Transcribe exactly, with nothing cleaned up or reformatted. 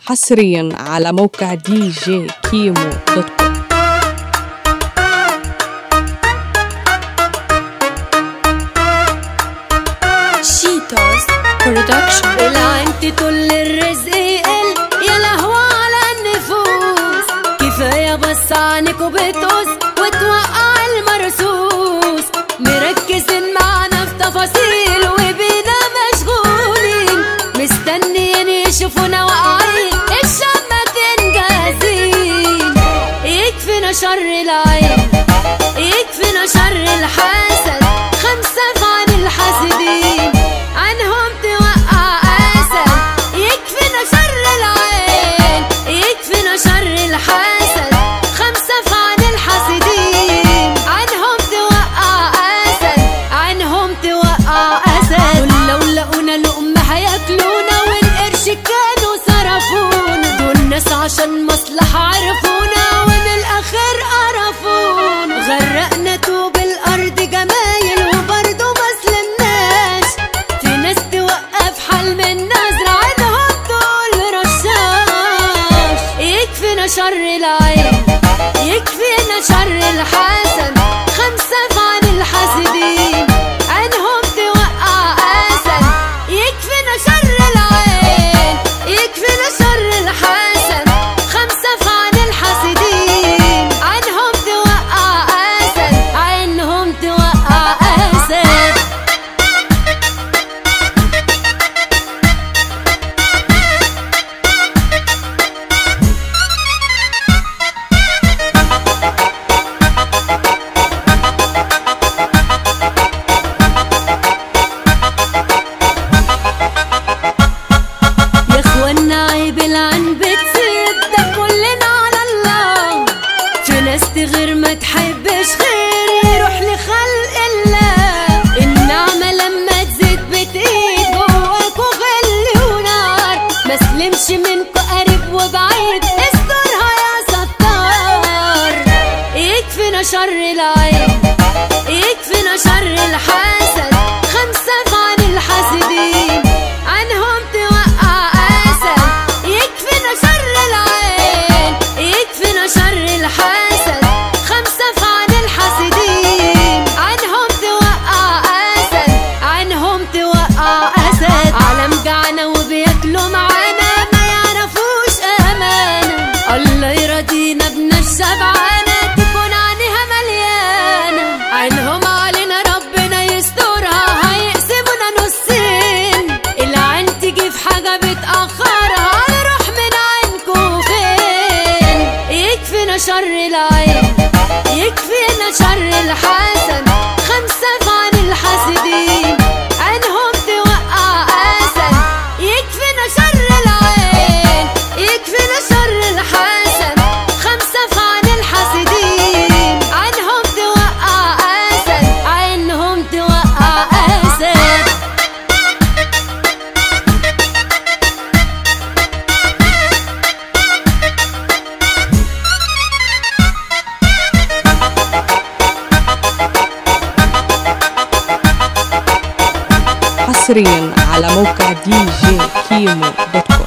حصريا على موقع دي جي كيمو دوت كوم. شيتوس برودكشن. العنت طول الرزق يقل يا لهوى على النفوس، كفاية بس عنكوا بتقص وتوقع المرصوص، مركزين معنا في تفاصيل وبينا مشغولين، مستنيين يشوفونا واقعين الشماتين جاهزين. يكفينا شر العين، يكفينا شر الحسد، خمسة في عن الحاسدين عنهم توقع أسد. يكفينا شر العين، يكفينا شر الحسد، خمسة في عن الحاسدين عنهم توقع أسد، عنهم توقع أسد. دول لو لقونا لقمة هياكلونا والقرش كانوا صرفونا، دول ناس عشان مصلحة عرفونا ومن الآخر قرفونا، غرقنا طوب الأرض جمايل وبرضه مسلمناش، في ناس توقف حال من نظرة عنهم تقول رشاش. يكفينا شر العين، يكفينا شر الحسد، خمسة في عن الحاسدين عنهم توقع أسد. يكفينا شر العين، يكفينا شر الحسد، خمسة في عن الحاسدين عنهم توقع أسد، عنهم توقع أسد. يا اخوانا عيب العن بتسيب ده كلنا على الله، في ناس تغير ما تحبش خير يروح لخلق الله، النعمة لما تزيد بتقيد جواكوا غل ونار، مسلمش منكوا قريب وبعيد استرها يا ستار. يكفينا شر العين، يكفينا شر الحسد، خمسة في عن الحاسدين عنهم توقع أسد. يكفينا شر العين، يكفينا شر الحسد، خمسة في عن الحاسدين عنهم توقع أسد، عنهم توقع أسد. عالم جعنا وبياكلوا معانا ما يعرفوش أمانة، الله يرضينا بنا الشبعانة تكون عينيها مليانة، عينهم علينا ربنا يسترها هيقسمونا نصين، العين تيجي في حاجة بتأخرها نروح من عينكوا فين. يكفينا شر العين، يكفينا شر الحسد، خمسة في عن الحاسدين عنهم توقع أسد. يكفينا شر العين، يكفينا شر الحسد، خمسة في عن الحاسدين عنهم توقع أسد، عنهم توقع أسد. حصريا على موقع دي جي كيمو دوت كوم.